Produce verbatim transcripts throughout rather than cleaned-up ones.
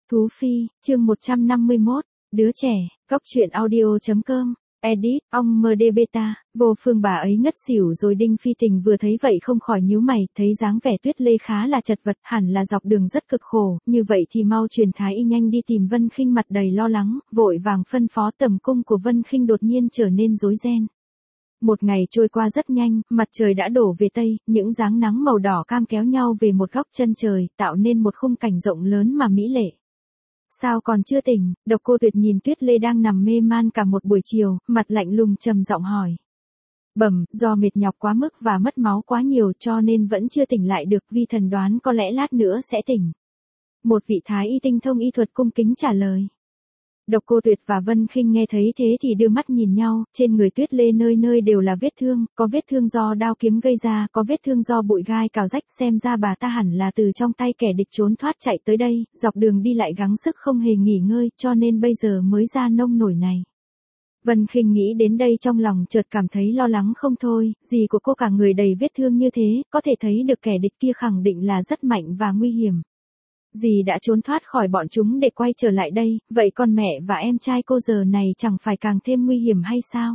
Thú Phi, chương một trăm năm mươi mốt, đứa trẻ, góc truyện audio.com, edit, ong md beta, vô phương bà ấy ngất xỉu rồi. Đinh Phi Tình vừa thấy vậy không khỏi nhíu mày, thấy dáng vẻ Tuyết Lê khá là chật vật, hẳn là dọc đường rất cực khổ, như vậy thì mau truyền thái y nhanh đi tìm Vân Khinh. Mặt đầy lo lắng, vội vàng phân phó. Tầm cung của Vân Khinh đột nhiên trở nên rối ren. Một ngày trôi qua rất nhanh, mặt trời đã đổ về tây, những dáng nắng màu đỏ cam kéo nhau về một góc chân trời, tạo nên một khung cảnh rộng lớn mà mỹ lệ. Sao còn chưa tỉnh? Độc Cô Tuyệt nhìn Tuyết Lê đang nằm mê man cả một buổi chiều, mặt lạnh lùng trầm giọng hỏi. Bẩm, do mệt nhọc quá mức và mất máu quá nhiều cho nên vẫn chưa tỉnh lại được, vi thần đoán có lẽ lát nữa sẽ tỉnh. Một vị thái y tinh thông y thuật cung kính trả lời. Độc Cô Tuyệt và Vân Khinh nghe thấy thế thì đưa mắt nhìn nhau, trên người Tuyết Lê nơi nơi đều là vết thương, có vết thương do đao kiếm gây ra, có vết thương do bụi gai cào rách, xem ra bà ta hẳn là từ trong tay kẻ địch trốn thoát chạy tới đây, dọc đường đi lại gắng sức không hề nghỉ ngơi, cho nên bây giờ mới ra nông nổi này. Vân Khinh nghĩ đến đây trong lòng chợt cảm thấy lo lắng không thôi, dì của cô cả người đầy vết thương như thế, có thể thấy được kẻ địch kia khẳng định là rất mạnh và nguy hiểm. Dì đã trốn thoát khỏi bọn chúng để quay trở lại đây, vậy con mẹ và em trai cô giờ này chẳng phải càng thêm nguy hiểm hay sao?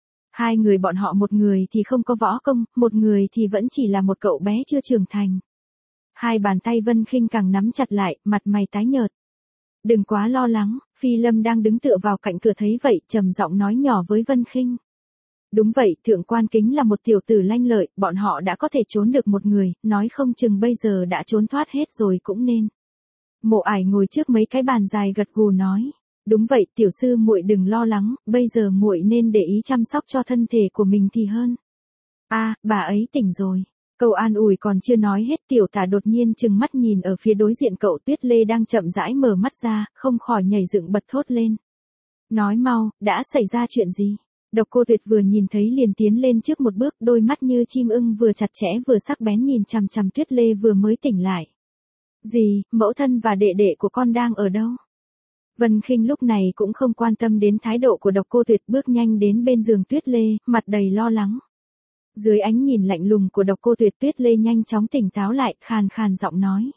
Hai người bọn họ, một người thì không có võ công, một người thì vẫn chỉ là một cậu bé chưa trưởng thành. Hai bàn tay Vân Khinh càng nắm chặt lại, mặt mày tái nhợt. Đừng quá lo lắng, Phi Lâm đang đứng tựa vào cạnh cửa thấy vậy, trầm giọng nói nhỏ với Vân Khinh. Đúng vậy, Thượng Quan Kính là một tiểu tử lanh lợi, bọn họ đã có thể trốn được một người, nói không chừng bây giờ đã trốn thoát hết rồi cũng nên. Mộ Ải ngồi trước mấy cái bàn dài gật gù nói, đúng vậy, tiểu sư muội đừng lo lắng, bây giờ muội nên để ý chăm sóc cho thân thể của mình thì hơn. A, à, bà ấy tỉnh rồi. Câu an ủi còn chưa nói hết, tiểu tả đột nhiên trừng mắt nhìn ở phía đối diện cậu. Tuyết Lê đang chậm rãi mở mắt ra, không khỏi nhảy dựng bật thốt lên. Nói mau, đã xảy ra chuyện gì? Độc Cô Tuyệt vừa nhìn thấy liền tiến lên trước một bước, đôi mắt như chim ưng vừa chặt chẽ vừa sắc bén nhìn chằm chằm Tuyết Lê vừa mới tỉnh lại. Dì, mẫu thân và đệ đệ của con đang ở đâu? Vân Khinh lúc này cũng không quan tâm đến thái độ của Độc Cô Tuyệt, bước nhanh đến bên giường Tuyết Lê, mặt đầy lo lắng. Dưới ánh nhìn lạnh lùng của Độc Cô Tuyệt, Tuyết Lê nhanh chóng tỉnh táo lại, khàn khàn giọng nói.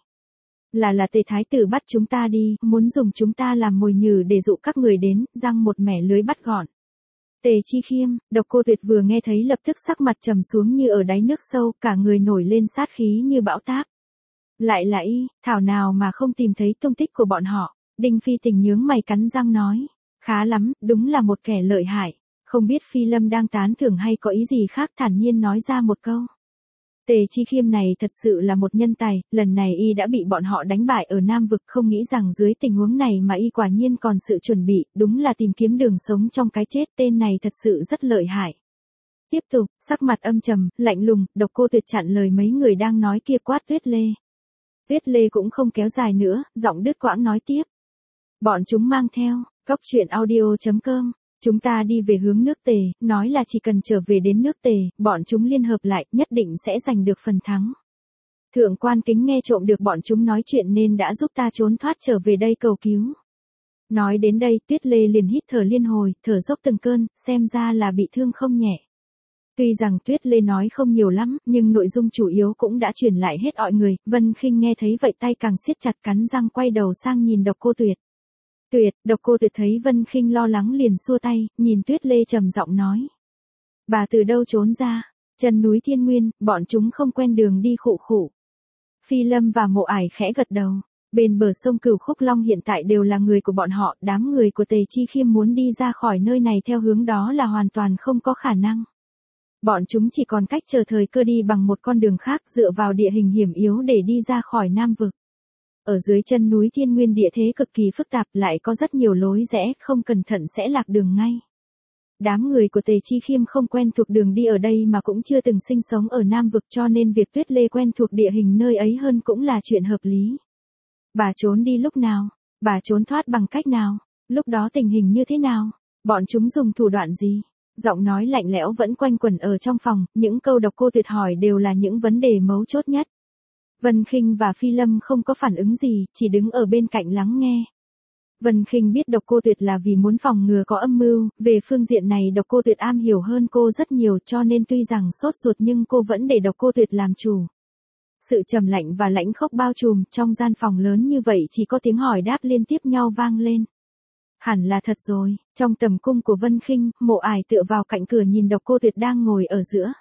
Là là Tề thái tử bắt chúng ta đi, muốn dùng chúng ta làm mồi nhử để dụ các người đến, răng một mẻ lưới bắt gọn. Tề Chi Khiêm, Độc Cô Tuyệt vừa nghe thấy lập tức sắc mặt trầm xuống như ở đáy nước sâu, cả người nổi lên sát khí như bão táp. Lại là y, thảo nào mà không tìm thấy tung tích của bọn họ. Đinh Phi Tình nhướng mày cắn răng nói. Khá lắm, đúng là một kẻ lợi hại. Không biết Phi Lâm đang tán thưởng hay có ý gì khác, thản nhiên nói ra một câu. Tề Chi Khiêm này thật sự là một nhân tài, lần này y đã bị bọn họ đánh bại ở Nam Vực, không nghĩ rằng dưới tình huống này mà y quả nhiên còn sự chuẩn bị, đúng là tìm kiếm đường sống trong cái chết, tên này thật sự rất lợi hại. Tiếp tục, sắc mặt âm trầm, lạnh lùng, Độc Cô Tuyệt chặn lời mấy người đang nói kia, quát Tuyết Lê. Tuyết Lê cũng không kéo dài nữa, giọng đứt quãng nói tiếp. Bọn chúng mang theo, góc truyện audio.com, chúng ta đi về hướng nước Tề, nói là chỉ cần trở về đến nước Tề, bọn chúng liên hợp lại, nhất định sẽ giành được phần thắng. Thượng Quan Kính nghe trộm được bọn chúng nói chuyện nên đã giúp ta trốn thoát trở về đây cầu cứu. Nói đến đây, Tuyết Lê liền hít thở liên hồi, thở dốc từng cơn, xem ra là bị thương không nhẹ. Tuy rằng Tuyết Lê nói không nhiều lắm, nhưng nội dung chủ yếu cũng đã truyền lại hết mọi người. Vân Khinh nghe thấy vậy tay càng siết chặt, cắn răng quay đầu sang nhìn Độc Cô Tuyệt. Tuyệt, Độc Cô Tuyệt thấy Vân Khinh lo lắng liền xua tay, nhìn Tuyết Lê trầm giọng nói. Bà từ đâu trốn ra? Chân núi Thiên Nguyên, bọn chúng không quen đường đi khụ khụ. Phi Lâm và Mộ Ải khẽ gật đầu. Bên bờ sông Cửu Khúc Long hiện tại đều là người của bọn họ, đám người của Tề Chi Khiêm muốn đi ra khỏi nơi này theo hướng đó là hoàn toàn không có khả năng. Bọn chúng chỉ còn cách chờ thời cơ đi bằng một con đường khác, dựa vào địa hình hiểm yếu để đi ra khỏi Nam Vực. Ở dưới chân núi Thiên Nguyên địa thế cực kỳ phức tạp, lại có rất nhiều lối rẽ, không cẩn thận sẽ lạc đường ngay. Đám người của Tề Chi Khiêm không quen thuộc đường đi ở đây mà cũng chưa từng sinh sống ở Nam Vực, cho nên việc Tuyết Lê quen thuộc địa hình nơi ấy hơn cũng là chuyện hợp lý. Bà trốn đi lúc nào? Bà trốn thoát bằng cách nào? Lúc đó tình hình như thế nào? Bọn chúng dùng thủ đoạn gì? Giọng nói lạnh lẽo vẫn quanh quẩn ở trong phòng, những câu Độc Cô Tuyệt hỏi đều là những vấn đề mấu chốt nhất. Vân Khinh và Phi Lâm không có phản ứng gì, chỉ đứng ở bên cạnh lắng nghe. Vân Khinh biết Độc Cô Tuyệt là vì muốn phòng ngừa có âm mưu, về phương diện này Độc Cô Tuyệt am hiểu hơn cô rất nhiều, cho nên tuy rằng sốt ruột nhưng cô vẫn để Độc Cô Tuyệt làm chủ. Sự trầm lạnh và lãnh khốc bao trùm, trong gian phòng lớn như vậy chỉ có tiếng hỏi đáp liên tiếp nhau vang lên. Hẳn là thật rồi, trong tầm cung của Vân Khinh, Mộ Ải tựa vào cạnh cửa nhìn Độc Cô Tuyệt đang ngồi ở giữa.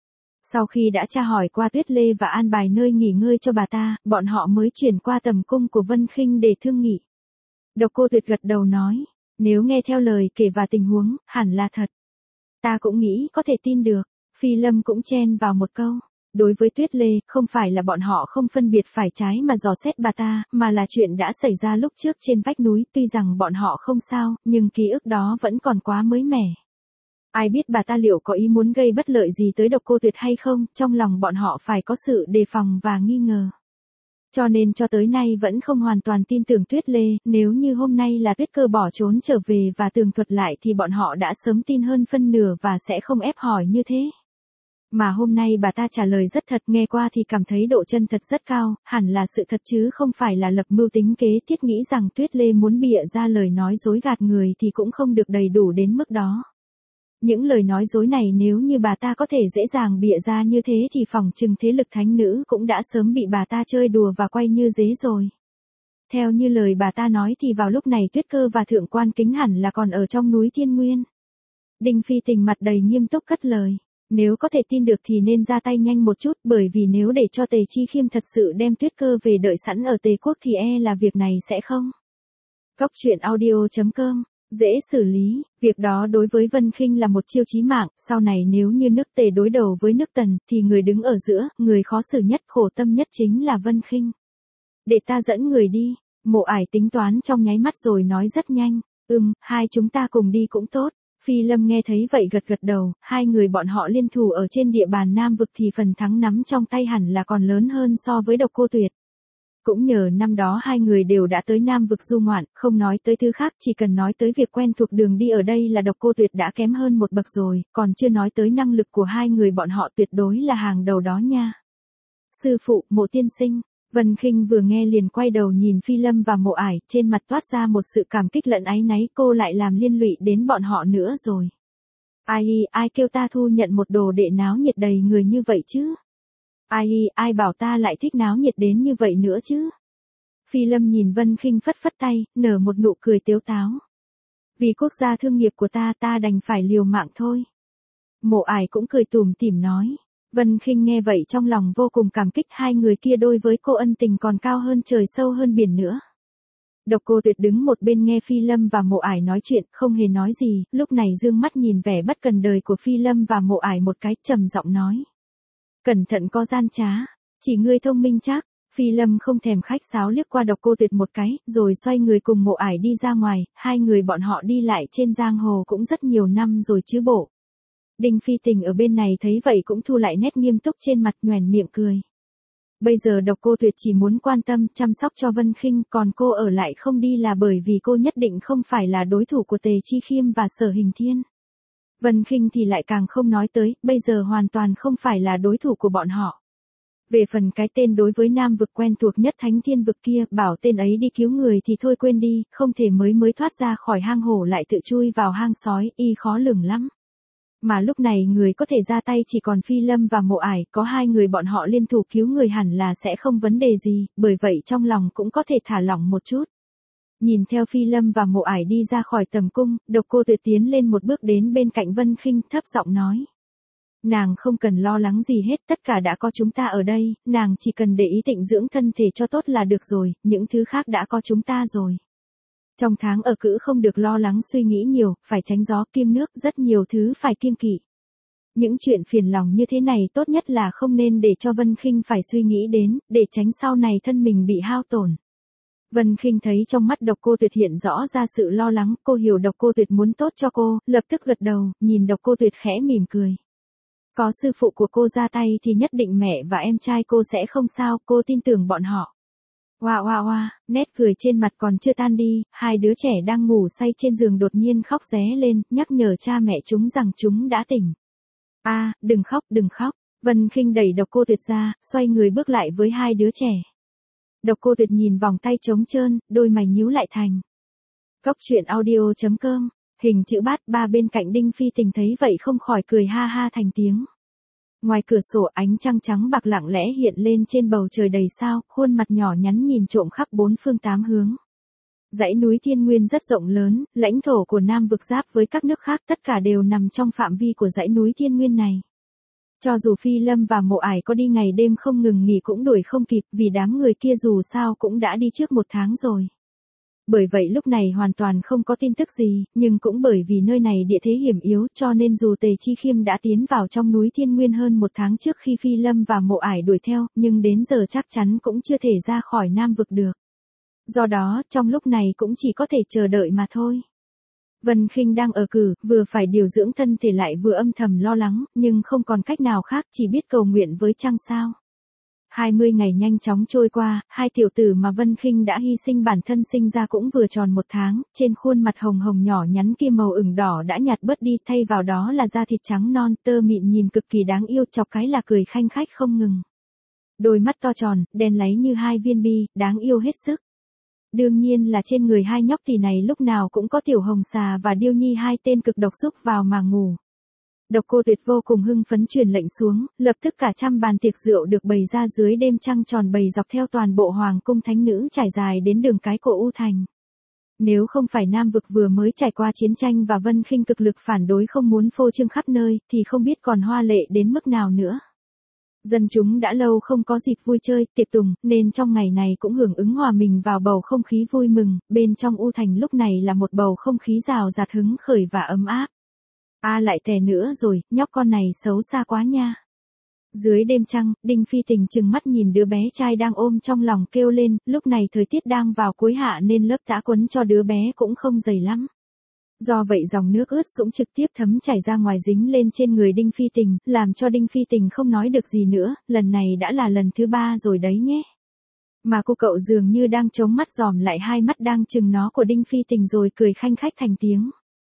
Sau khi đã tra hỏi qua Tuyết Lê và an bài nơi nghỉ ngơi cho bà ta, bọn họ mới chuyển qua tầm cung của Vân Khinh để thương nghị. Độc Cô Tuyệt gật đầu nói, nếu nghe theo lời kể và tình huống, hẳn là thật. Ta cũng nghĩ có thể tin được. Phi Lâm cũng chen vào một câu. Đối với Tuyết Lê, không phải là bọn họ không phân biệt phải trái mà dò xét bà ta, mà là chuyện đã xảy ra lúc trước trên vách núi. Tuy rằng bọn họ không sao, nhưng ký ức đó vẫn còn quá mới mẻ. Ai biết bà ta liệu có ý muốn gây bất lợi gì tới Độc Cô Tuyệt hay không, trong lòng bọn họ phải có sự đề phòng và nghi ngờ. Cho nên cho tới nay vẫn không hoàn toàn tin tưởng Tuyết Lê, nếu như hôm nay là Tuyết Cơ bỏ trốn trở về và tường thuật lại thì bọn họ đã sớm tin hơn phân nửa và sẽ không ép hỏi như thế. Mà hôm nay bà ta trả lời rất thật, nghe qua thì cảm thấy độ chân thật rất cao, hẳn là sự thật chứ không phải là lập mưu tính kế. Thiết nghĩ rằng Tuyết Lê muốn bịa ra lời nói dối gạt người thì cũng không được đầy đủ đến mức đó. Những lời nói dối này nếu như bà ta có thể dễ dàng bịa ra như thế thì phỏng chừng thế lực thánh nữ cũng đã sớm bị bà ta chơi đùa và quay như dế rồi. Theo như lời bà ta nói thì vào lúc này Tuyết Cơ và Thượng Quan Kính hẳn là còn ở trong núi Thiên Nguyên. Đinh Phi Tình mặt đầy nghiêm túc cất lời. Nếu có thể tin được thì nên ra tay nhanh một chút, bởi vì nếu để cho Tề Chi Khiêm thật sự đem Tuyết Cơ về đợi sẵn ở Tề Quốc thì e là việc này sẽ không. Cốc truyện audio chấm com, dễ xử lý, việc đó đối với Vân Khinh là một chiêu chí mạng, sau này nếu như nước Tề đối đầu với nước Tần thì người đứng ở giữa, người khó xử nhất, khổ tâm nhất chính là Vân Khinh. Để ta dẫn người đi, Mộ Ải tính toán trong nháy mắt rồi nói rất nhanh, ừm, hai chúng ta cùng đi cũng tốt. Phi Lâm nghe thấy vậy gật gật đầu, hai người bọn họ liên thủ ở trên địa bàn Nam Vực thì phần thắng nắm trong tay hẳn là còn lớn hơn so với Độc Cô Tuyệt. Cũng nhờ năm đó hai người đều đã tới Nam Vực du ngoạn, không nói tới thứ khác, chỉ cần nói tới việc quen thuộc đường đi ở đây là Độc Cô Tuyệt đã kém hơn một bậc rồi, còn chưa nói tới năng lực của hai người bọn họ tuyệt đối là hàng đầu đó nha. Sư phụ, Mộ tiên sinh. Vân Khinh vừa nghe liền quay đầu nhìn Phi Lâm và Mộ Ải, trên mặt toát ra một sự cảm kích lẫn áy náy, cô lại làm liên lụy đến bọn họ nữa rồi. Ai ai kêu ta thu nhận một đồ đệ náo nhiệt đầy người như vậy chứ? Ai ai bảo ta lại thích náo nhiệt đến như vậy nữa chứ? Phi Lâm nhìn Vân Khinh phất phất tay, nở một nụ cười tiếu táo. Vì quốc gia thương nghiệp của ta ta đành phải liều mạng thôi. Mộ Ải cũng cười tủm tỉm nói. Vân Khinh nghe vậy trong lòng vô cùng cảm kích, hai người kia đối với cô ân tình còn cao hơn trời sâu hơn biển nữa. Độc Cô Tuyệt đứng một bên nghe Phi Lâm và Mộ Ải nói chuyện, không hề nói gì, lúc này dương mắt nhìn vẻ bất cần đời của Phi Lâm và Mộ Ải một cái, trầm giọng nói. Cẩn thận có gian trá, chỉ ngươi thông minh chắc. Phi Lâm không thèm khách sáo liếc qua Độc Cô Tuyệt một cái, rồi xoay người cùng Mộ Ải đi ra ngoài, hai người bọn họ đi lại trên giang hồ cũng rất nhiều năm rồi chứ bộ. Đinh Phi Tình ở bên này thấy vậy cũng thu lại nét nghiêm túc trên mặt, nhoẻn miệng cười. Bây giờ Độc Cô Tuyệt chỉ muốn quan tâm, chăm sóc cho Vân Khinh, còn cô ở lại không đi là bởi vì cô nhất định không phải là đối thủ của Tề Chi Khiêm và Sở Hình Thiên. Vân Khinh thì lại càng không nói tới, bây giờ hoàn toàn không phải là đối thủ của bọn họ. Về phần cái tên đối với Nam Vực quen thuộc nhất Thánh Thiên Vực kia, bảo tên ấy đi cứu người thì thôi quên đi, không thể mới mới thoát ra khỏi hang hổ lại tự chui vào hang sói, y khó lường lắm. Mà lúc này người có thể ra tay chỉ còn Phi Lâm và Mộ Ải, có hai người bọn họ liên thủ cứu người hẳn là sẽ không vấn đề gì, bởi vậy trong lòng cũng có thể thả lỏng một chút. Nhìn theo Phi Lâm và Mộ Ải đi ra khỏi tầm cung, Độc Cô Tuyệt tiến lên một bước đến bên cạnh Vân Khinh, thấp giọng nói. Nàng không cần lo lắng gì hết, tất cả đã có chúng ta ở đây, nàng chỉ cần để ý tịnh dưỡng thân thể cho tốt là được rồi, những thứ khác đã có chúng ta rồi. Trong tháng ở cữ không được lo lắng suy nghĩ nhiều, phải tránh gió kiêng nước, rất nhiều thứ phải kiêng kỵ. Những chuyện phiền lòng như thế này tốt nhất là không nên để cho Vân Khinh phải suy nghĩ đến, để tránh sau này thân mình bị hao tổn. Vân Khinh thấy trong mắt Độc Cô Tuyệt hiện rõ ra sự lo lắng, cô hiểu Độc Cô Tuyệt muốn tốt cho cô, lập tức gật đầu, nhìn Độc Cô Tuyệt khẽ mỉm cười. Có sư phụ của cô ra tay thì nhất định mẹ và em trai cô sẽ không sao, cô tin tưởng bọn họ. Oa oa oa, nét cười trên mặt còn chưa tan đi, hai đứa trẻ đang ngủ say trên giường đột nhiên khóc ré lên, nhắc nhở cha mẹ chúng rằng chúng đã tỉnh. A, à, đừng khóc, đừng khóc. Vân Khinh đẩy Độc Cô Tuyệt ra, xoay người bước lại với hai đứa trẻ. Độc Cô Tuyệt nhìn vòng tay trống trơn, đôi mày nhíu lại thành. Cốc truyện audio chấm com, hình chữ bát, ba bên cạnh Đinh Phi Tình thấy vậy không khỏi cười ha ha thành tiếng. Ngoài cửa sổ ánh trăng trắng bạc lặng lẽ hiện lên trên bầu trời đầy sao, khuôn mặt nhỏ nhắn nhìn trộm khắp bốn phương tám hướng. Dãy núi Thiên Nguyên rất rộng lớn, lãnh thổ của Nam vực giáp với các nước khác tất cả đều nằm trong phạm vi của dãy núi Thiên Nguyên này. Cho dù Phi Lâm và Mộ Ải có đi ngày đêm không ngừng nghỉ cũng đuổi không kịp vì đám người kia dù sao cũng đã đi trước một tháng rồi. Bởi vậy lúc này hoàn toàn không có tin tức gì, nhưng cũng bởi vì nơi này địa thế hiểm yếu cho nên dù Tề Chi Khiêm đã tiến vào trong núi Thiên Nguyên hơn một tháng trước khi Phi Lâm và Mộ Ải đuổi theo, nhưng đến giờ chắc chắn cũng chưa thể ra khỏi Nam vực được. Do đó, trong lúc này cũng chỉ có thể chờ đợi mà thôi. Vân Khinh đang ở cử, vừa phải điều dưỡng thân thể lại vừa âm thầm lo lắng, nhưng không còn cách nào khác chỉ biết cầu nguyện với trăng sao. hai mươi ngày nhanh chóng trôi qua, hai tiểu tử mà Vân Khinh đã hy sinh bản thân sinh ra cũng vừa tròn một tháng, trên khuôn mặt hồng hồng nhỏ nhắn kia màu ửng đỏ đã nhạt bớt đi thay vào đó là da thịt trắng non tơ mịn nhìn cực kỳ đáng yêu chọc cái là cười khanh khách không ngừng. Đôi mắt to tròn, đen láy như hai viên bi, đáng yêu hết sức. Đương nhiên là trên người hai nhóc tỳ này lúc nào cũng có Tiểu Hồng Xà và Điêu Nhi hai tên cực độc xúc vào mà ngủ. Độc Cô Tuyệt vô cùng hưng phấn truyền lệnh xuống, lập tức cả trăm bàn tiệc rượu được bày ra dưới đêm trăng tròn bày dọc theo toàn bộ hoàng cung thánh nữ trải dài đến đường cái của U Thành. Nếu không phải Nam vực vừa mới trải qua chiến tranh và Vân Khinh cực lực phản đối không muốn phô trương khắp nơi, thì không biết còn hoa lệ đến mức nào nữa. Dân chúng đã lâu không có dịp vui chơi, tiệc tùng, nên trong ngày này cũng hưởng ứng hòa mình vào bầu không khí vui mừng, bên trong U Thành lúc này là một bầu không khí rào rạt hứng khởi và ấm áp. A à, lại tè nữa rồi, nhóc con này xấu xa quá nha. Dưới đêm trăng, Đinh Phi Tình trừng mắt nhìn đứa bé trai đang ôm trong lòng kêu lên, lúc này thời tiết đang vào cuối hạ nên lớp tã quấn cho đứa bé cũng không dày lắm. Do vậy dòng nước ướt sũng trực tiếp thấm chảy ra ngoài dính lên trên người Đinh Phi Tình, làm cho Đinh Phi Tình không nói được gì nữa, lần này đã là lần thứ ba rồi đấy nhé. Mà cô cậu dường như đang chống mắt dòm lại hai mắt đang chừng nó của Đinh Phi Tình rồi cười khanh khách thành tiếng.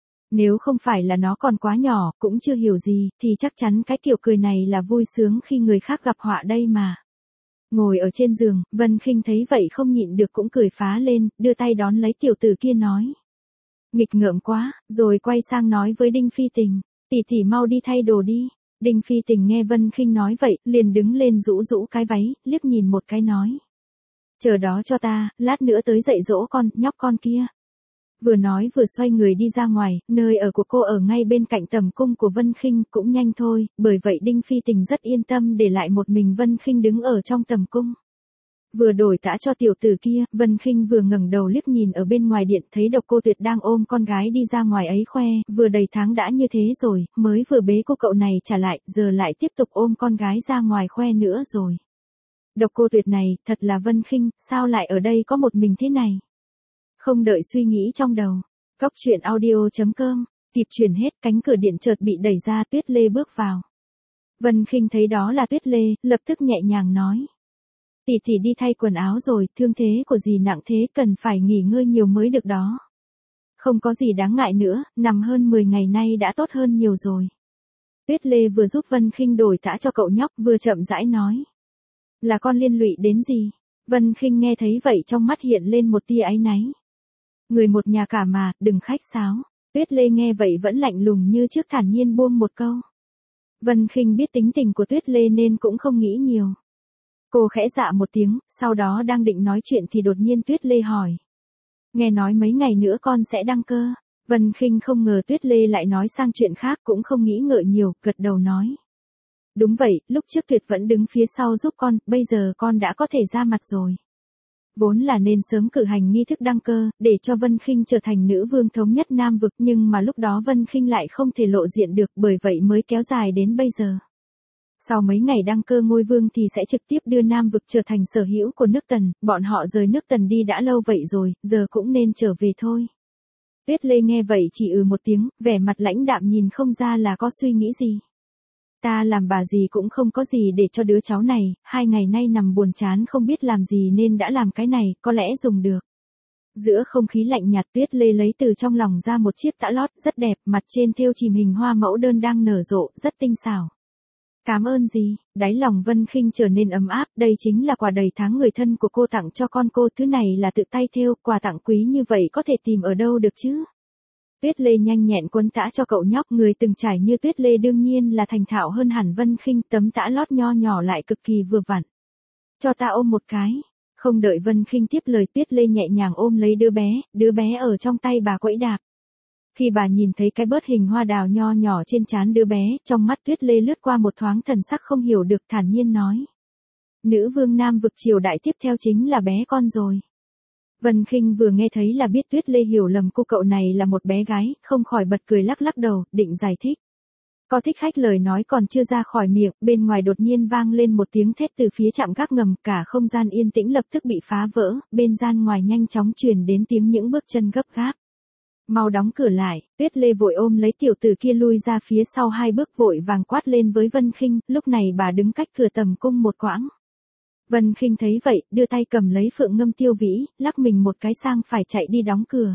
Nếu không phải là nó còn quá nhỏ, cũng chưa hiểu gì, thì chắc chắn cái kiểu cười này là vui sướng khi người khác gặp họa đây mà. Ngồi ở trên giường, Vân Khinh thấy vậy không nhịn được cũng cười phá lên, đưa tay đón lấy tiểu tử kia nói. Nghịch ngợm quá, rồi quay sang nói với Đinh Phi Tình, tỷ tỷ mau đi thay đồ đi. Đinh Phi Tình nghe Vân Khinh nói vậy, liền đứng lên rũ rũ cái váy, liếc nhìn một cái nói. Chờ đó cho ta, lát nữa tới dạy dỗ con, nhóc con kia. Vừa nói vừa xoay người đi ra ngoài, nơi ở của cô ở ngay bên cạnh tầm cung của Vân Khinh, cũng nhanh thôi, bởi vậy Đinh Phi Tình rất yên tâm để lại một mình Vân Khinh đứng ở trong tầm cung. Vừa đổi tã cho tiểu tử kia, Vân Khinh vừa ngẩng đầu liếc nhìn ở bên ngoài điện thấy Độc Cô Tuyệt đang ôm con gái đi ra ngoài ấy khoe, vừa đầy tháng đã như thế rồi, mới vừa bế cô cậu này trả lại, giờ lại tiếp tục ôm con gái ra ngoài khoe nữa rồi. Độc Cô Tuyệt này, thật là Vân Khinh, sao lại ở đây có một mình thế này? Không đợi suy nghĩ trong đầu, Cóc Truyện Audio chấm com, kịp chuyển hết, cánh cửa điện chợt bị đẩy ra, Tuyết Lê bước vào. Vân Khinh thấy đó là Tuyết Lê, lập tức nhẹ nhàng nói. Tỷ tỷ đi thay quần áo rồi, thương thế của dì nặng thế cần phải nghỉ ngơi nhiều mới được đó. Không có gì đáng ngại nữa, nằm hơn mười ngày nay đã tốt hơn nhiều rồi. Tuyết Lê vừa giúp Vân Khinh đổi tã cho cậu nhóc vừa chậm rãi nói. Là con liên lụy đến gì? Vân Khinh nghe thấy vậy trong mắt hiện lên một tia áy náy. Người một nhà cả mà, đừng khách sáo. Tuyết Lê nghe vậy vẫn lạnh lùng như trước thản nhiên buông một câu. Vân Khinh biết tính tình của Tuyết Lê nên cũng không nghĩ nhiều. Cô khẽ dạ một tiếng, sau đó đang định nói chuyện thì đột nhiên Tuyết Lê hỏi. Nghe nói mấy ngày nữa con sẽ đăng cơ. Vân Khinh không ngờ Tuyết Lê lại nói sang chuyện khác cũng không nghĩ ngợi nhiều, gật đầu nói. Đúng vậy, lúc trước Tuyệt vẫn đứng phía sau giúp con, bây giờ con đã có thể ra mặt rồi. Vốn là nên sớm cử hành nghi thức đăng cơ, để cho Vân Khinh trở thành nữ vương thống nhất Nam vực, nhưng mà lúc đó Vân Khinh lại không thể lộ diện được, bởi vậy mới kéo dài đến bây giờ. Sau mấy ngày đăng cơ ngôi vương thì sẽ trực tiếp đưa Nam vực trở thành sở hữu của nước Tần, bọn họ rời nước Tần đi đã lâu vậy rồi, giờ cũng nên trở về thôi. Tuyết Lê nghe vậy chỉ ừ một tiếng, vẻ mặt lãnh đạm nhìn không ra là có suy nghĩ gì. Ta làm bà gì cũng không có gì để cho đứa cháu này, hai ngày nay nằm buồn chán không biết làm gì nên đã làm cái này, có lẽ dùng được. Giữa không khí lạnh nhạt Tuyết Lê lấy từ trong lòng ra một chiếc tã lót rất đẹp, mặt trên thêu chìm hình hoa mẫu đơn đang nở rộ, rất tinh xảo. Cảm ơn gì, đáy lòng Vân Khinh trở nên ấm áp, đây chính là quà đầy tháng người thân của cô tặng cho con cô, thứ này là tự tay thêu, quà tặng quý như vậy có thể tìm ở đâu được chứ. Tuyết Lê nhanh nhẹn quấn tã cho cậu nhóc, người từng trải như Tuyết Lê đương nhiên là thành thạo hơn hẳn Vân Khinh, tấm tã lót nho nhỏ lại cực kỳ vừa vặn. Cho ta ôm một cái. Không đợi Vân Khinh tiếp lời, Tuyết Lê nhẹ nhàng ôm lấy đứa bé, đứa bé ở trong tay bà quẫy đạp. Khi bà nhìn thấy cái bớt hình hoa đào nho nhỏ trên trán đứa bé, trong mắt Tuyết Lê lướt qua một thoáng thần sắc không hiểu được, thản nhiên nói. Nữ vương Nam vực triều đại tiếp theo chính là bé con rồi. Vân Khinh vừa nghe thấy là biết Tuyết Lê hiểu lầm cô cậu này là một bé gái, không khỏi bật cười lắc lắc đầu, định giải thích. Có thích khách lời nói còn chưa ra khỏi miệng, bên ngoài đột nhiên vang lên một tiếng thét từ phía trạm gác ngầm, cả không gian yên tĩnh lập tức bị phá vỡ, bên gian ngoài nhanh chóng truyền đến tiếng những bước chân gấp gáp. Mau đóng cửa lại, Tuyết Lê vội ôm lấy tiểu tử kia lui ra phía sau hai bước, vội vàng quát lên với Vân Khinh, lúc này bà đứng cách cửa tầm cung một quãng. Vân Khinh thấy vậy, đưa tay cầm lấy Phượng Ngâm Tiêu Vĩ, lắc mình một cái sang phải chạy đi đóng cửa.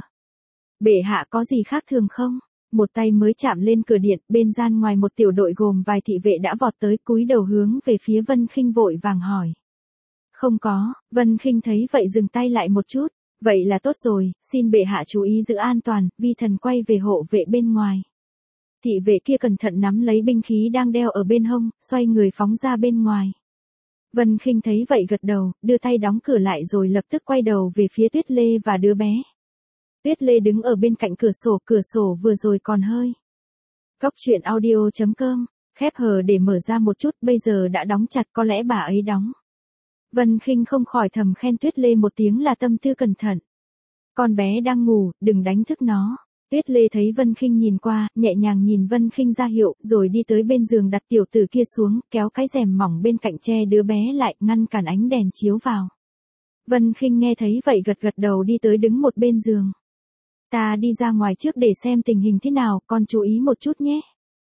Bệ hạ có gì khác thường không? Một tay mới chạm lên cửa điện, bên gian ngoài một tiểu đội gồm vài thị vệ đã vọt tới, cúi đầu hướng về phía Vân Khinh vội vàng hỏi. Không có, Vân Khinh thấy vậy dừng tay lại một chút. Vậy là tốt rồi, xin bệ hạ chú ý giữ an toàn, vi thần quay về hộ vệ bên ngoài. Thị vệ kia cẩn thận nắm lấy binh khí đang đeo ở bên hông, xoay người phóng ra bên ngoài. Vân Khinh thấy vậy gật đầu, đưa tay đóng cửa lại rồi lập tức quay đầu về phía Tuyết Lê và đứa bé. Tuyết Lê đứng ở bên cạnh cửa sổ, cửa sổ vừa rồi còn hơi. Cóc truyện audio chấm com, khép hờ để mở ra một chút, bây giờ đã đóng chặt, có lẽ bà ấy đóng. Vân Khinh không khỏi thầm khen Tuyết Lê một tiếng là tâm tư cẩn thận. Con bé đang ngủ, đừng đánh thức nó. Tuyết Lê thấy Vân Khinh nhìn qua, nhẹ nhàng nhìn Vân Khinh ra hiệu, rồi đi tới bên giường đặt tiểu tử kia xuống, kéo cái rèm mỏng bên cạnh che đứa bé lại, ngăn cản ánh đèn chiếu vào. Vân Khinh nghe thấy vậy gật gật đầu đi tới đứng một bên giường. Ta đi ra ngoài trước để xem tình hình thế nào, con chú ý một chút nhé.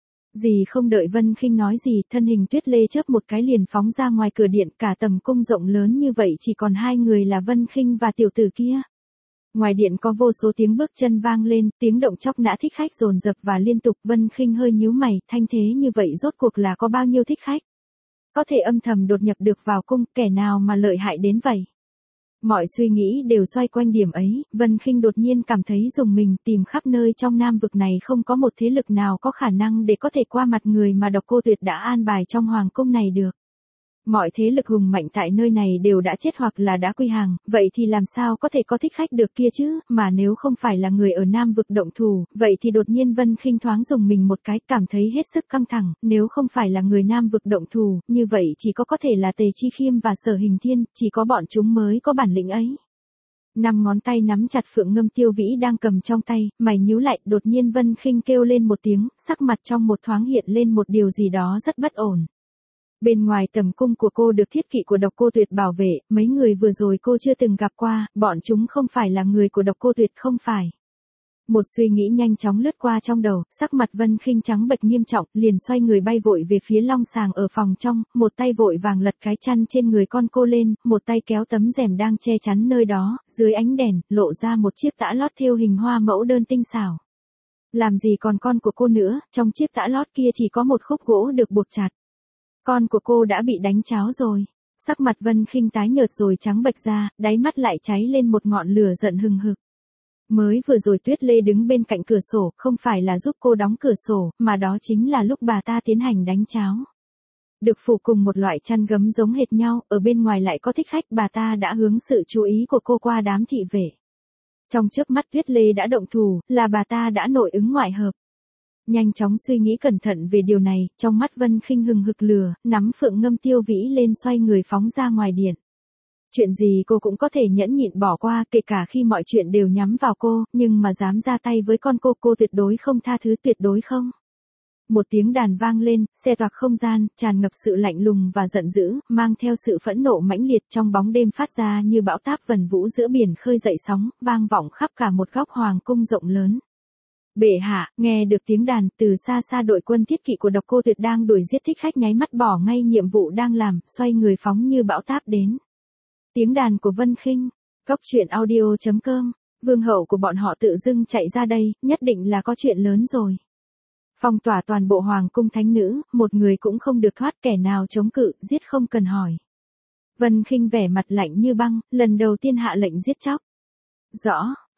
Dì không đợi Vân Khinh nói gì, thân hình Tuyết Lê chớp một cái liền phóng ra ngoài cửa điện, cả tầm cung rộng lớn như vậy chỉ còn hai người là Vân Khinh và tiểu tử kia. Ngoài điện có vô số tiếng bước chân vang lên, tiếng động chóc nã thích khách dồn dập và liên tục. Vân Khinh hơi nhíu mày, thanh thế như vậy rốt cuộc là có bao nhiêu thích khách? Có thể âm thầm đột nhập được vào cung, kẻ nào mà lợi hại đến vậy? Mọi suy nghĩ đều xoay quanh điểm ấy, Vân Khinh đột nhiên cảm thấy rùng mình, tìm khắp nơi trong Nam vực này không có một thế lực nào có khả năng để có thể qua mặt người mà Độc Cô Tuyệt đã an bài trong hoàng cung này được. Mọi thế lực hùng mạnh tại nơi này đều đã chết hoặc là đã quy hàng, vậy thì làm sao có thể có thích khách được kia chứ, mà nếu không phải là người ở Nam vực động thủ, vậy thì đột nhiên Vân Khinh thoáng rùng mình một cái, cảm thấy hết sức căng thẳng, nếu không phải là người Nam vực động thủ, như vậy chỉ có có thể là Tề Chi Khiêm và Sở Hình Thiên, chỉ có bọn chúng mới có bản lĩnh ấy. Năm ngón tay nắm chặt Phượng Ngâm Tiêu Vĩ đang cầm trong tay, mày nhíu lại, đột nhiên Vân Khinh kêu lên một tiếng, sắc mặt trong một thoáng hiện lên một điều gì đó rất bất ổn. Bên ngoài tầm cung của cô được thiết kỵ của Độc Cô Tuyệt bảo vệ, mấy người vừa rồi cô chưa từng gặp qua, bọn chúng không phải là người của Độc Cô Tuyệt không phải. Một suy nghĩ nhanh chóng lướt qua trong đầu, sắc mặt Vân Khinh trắng bệch nghiêm trọng, liền xoay người bay vội về phía long sàng ở phòng trong, một tay vội vàng lật cái chăn trên người con cô lên, một tay kéo tấm rèm đang che chắn nơi đó, dưới ánh đèn, lộ ra một chiếc tã lót thêu hình hoa mẫu đơn tinh xảo. Làm gì còn con của cô nữa, trong chiếc tã lót kia chỉ có một khúc gỗ được buộc chặt. Con của cô đã bị đánh cháo rồi. Sắc mặt Vân Khinh tái nhợt rồi trắng bệch ra, đáy mắt lại cháy lên một ngọn lửa giận hừng hực. Mới vừa rồi Tuyết Lê đứng bên cạnh cửa sổ, không phải là giúp cô đóng cửa sổ, mà đó chính là lúc bà ta tiến hành đánh cháo. Được phủ cùng một loại chăn gấm giống hệt nhau, ở bên ngoài lại có thích khách, bà ta đã hướng sự chú ý của cô qua đám thị vệ. Trong chớp mắt Tuyết Lê đã động thủ, là bà ta đã nội ứng ngoại hợp. Nhanh chóng suy nghĩ cẩn thận về điều này, trong mắt Vân Khinh hừng hực lửa, nắm Phượng Ngâm Tiêu Vĩ lên xoay người phóng ra ngoài điện. Chuyện gì cô cũng có thể nhẫn nhịn bỏ qua, kể cả khi mọi chuyện đều nhắm vào cô, nhưng mà dám ra tay với con cô, cô tuyệt đối không tha thứ, tuyệt đối không. Một tiếng đàn vang lên, xe toạc không gian, tràn ngập sự lạnh lùng và giận dữ, mang theo sự phẫn nộ mãnh liệt, trong bóng đêm phát ra như bão táp vần vũ giữa biển khơi dậy sóng, vang vọng khắp cả một góc hoàng cung rộng lớn. Bệ hạ, nghe được tiếng đàn, từ xa xa đội quân thiết kỵ của Độc Cô Tuyệt đang đuổi giết thích khách nháy mắt bỏ ngay nhiệm vụ đang làm, xoay người phóng như bão táp đến. Tiếng đàn của Vân Khinh, cóc truyện audio chấm com, vương hậu của bọn họ tự dưng chạy ra đây, nhất định là có chuyện lớn rồi. Phong tỏa toàn bộ hoàng cung thánh nữ, một người cũng không được thoát, kẻ nào chống cự, giết không cần hỏi. Vân Khinh vẻ mặt lạnh như băng, lần đầu tiên hạ lệnh giết chóc. Rõ.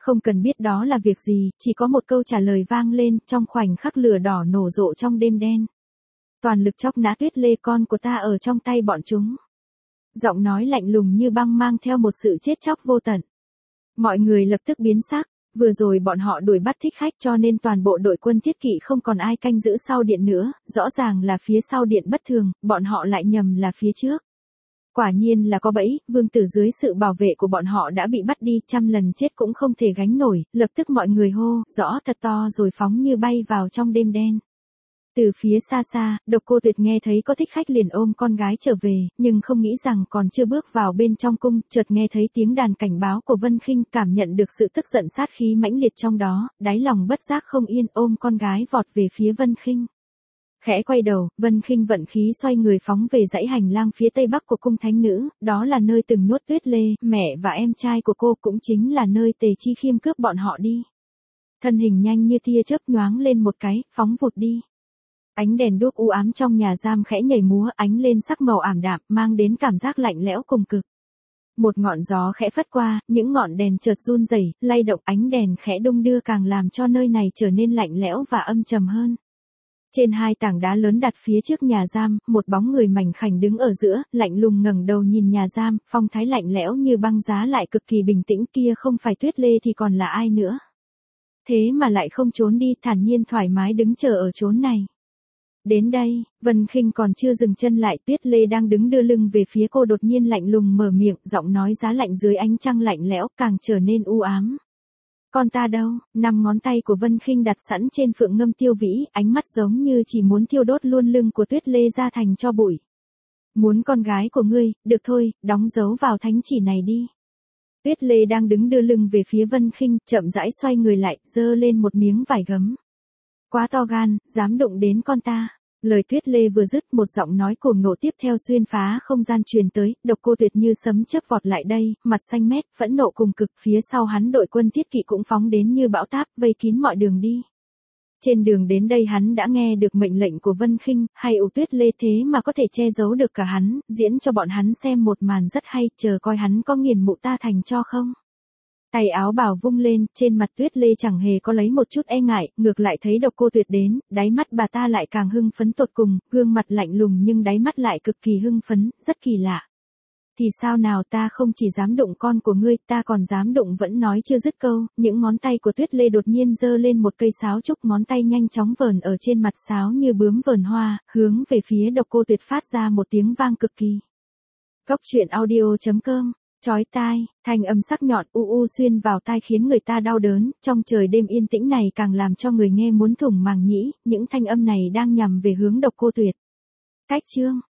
Không cần biết đó là việc gì, chỉ có một câu trả lời vang lên, trong khoảnh khắc lửa đỏ nổ rộ trong đêm đen. Toàn lực chóc nã Tuyết Lê con của ta ở trong tay bọn chúng. Giọng nói lạnh lùng như băng mang theo một sự chết chóc vô tận. Mọi người lập tức biến sắc, vừa rồi bọn họ đuổi bắt thích khách cho nên toàn bộ đội quân thiết kỵ không còn ai canh giữ sau điện nữa, rõ ràng là phía sau điện bất thường, bọn họ lại nhầm là phía trước. Quả nhiên là có bẫy, vương tử dưới sự bảo vệ của bọn họ đã bị bắt đi, trăm lần chết cũng không thể gánh nổi, lập tức mọi người hô, rõ thật to rồi phóng như bay vào trong đêm đen. Từ phía xa xa, Độc Cô Tuyệt nghe thấy có thích khách liền ôm con gái trở về, nhưng không nghĩ rằng còn chưa bước vào bên trong cung, chợt nghe thấy tiếng đàn cảnh báo của Vân Khinh, cảm nhận được sự tức giận sát khí mãnh liệt trong đó, đáy lòng bất giác không yên, ôm con gái vọt về phía Vân Khinh. Khẽ quay đầu, Vân Khinh vận khí xoay người phóng về dãy hành lang phía tây bắc của cung thánh nữ, đó là nơi từng nhốt Tuyết Lê, mẹ và em trai của cô, cũng chính là nơi Tề Chi Khiêm cướp bọn họ đi. Thân hình nhanh như tia chớp nhoáng lên một cái, phóng vụt đi. Ánh đèn đuốc u ám trong nhà giam khẽ nhảy múa, ánh lên sắc màu ảm đạm, mang đến cảm giác lạnh lẽo cùng cực. Một ngọn gió khẽ phất qua, những ngọn đèn chợt run rẩy, lay động, ánh đèn khẽ đung đưa càng làm cho nơi này trở nên lạnh lẽo và âm trầm hơn. Trên hai tảng đá lớn đặt phía trước nhà giam, một bóng người mảnh khảnh đứng ở giữa, lạnh lùng ngẩng đầu nhìn nhà giam, phong thái lạnh lẽo như băng giá lại cực kỳ bình tĩnh, kia không phải Tuyết Lê thì còn là ai nữa. Thế mà lại không trốn đi, thản nhiên thoải mái đứng chờ ở chốn này. Đến đây, Vân Khinh còn chưa dừng chân lại, Tuyết Lê đang đứng đưa lưng về phía cô đột nhiên lạnh lùng mở miệng, giọng nói giá lạnh dưới ánh trăng lạnh lẽo, càng trở nên u ám. Con ta đâu? Năm ngón tay của Vân Khinh đặt sẵn trên phượng ngâm tiêu vĩ, ánh mắt giống như chỉ muốn thiêu đốt luôn lưng của Tuyết Lê ra thành tro bụi. Muốn con gái của ngươi, được thôi, đóng dấu vào thánh chỉ này đi. Tuyết Lê đang đứng đưa lưng về phía Vân Khinh, chậm rãi xoay người lại, giơ lên một miếng vải gấm. Quá to gan, dám đụng đến con ta. Lời Tuyết Lê vừa dứt, một giọng nói cuồng nộ tiếp theo xuyên phá không gian truyền tới, Độc Cô Tuyệt như sấm chớp vọt lại đây, mặt xanh mét, phẫn nộ cùng cực, phía sau hắn đội quân thiết kỵ cũng phóng đến như bão táp, vây kín mọi đường đi. Trên đường đến đây hắn đã nghe được mệnh lệnh của Vân Khinh, hay ủ Tuyết Lê thế mà có thể che giấu được cả hắn, diễn cho bọn hắn xem một màn rất hay, chờ coi hắn có nghiền mụ ta thành tro không. Tay áo bào vung lên, trên mặt Tuyết Lê chẳng hề có lấy một chút e ngại, ngược lại thấy Độc Cô Tuyệt đến, đáy mắt bà ta lại càng hưng phấn tột cùng, gương mặt lạnh lùng nhưng đáy mắt lại cực kỳ hưng phấn, rất kỳ lạ. Thì sao nào, ta không chỉ dám đụng con của ngươi, ta còn dám đụng. Vẫn nói chưa dứt câu, những ngón tay của Tuyết Lê đột nhiên giơ lên một cây sáo trúc, ngón tay nhanh chóng vờn ở trên mặt sáo như bướm vờn hoa, hướng về phía Độc Cô Tuyệt phát ra một tiếng vang cực kỳ. Cốc truyện audio chấm com. Chói tai, thanh âm sắc nhọn u u xuyên vào tai khiến người ta đau đớn, trong trời đêm yên tĩnh này càng làm cho người nghe muốn thủng màng nhĩ, những thanh âm này đang nhằm về hướng Độc Cô Tuyệt. Cách chương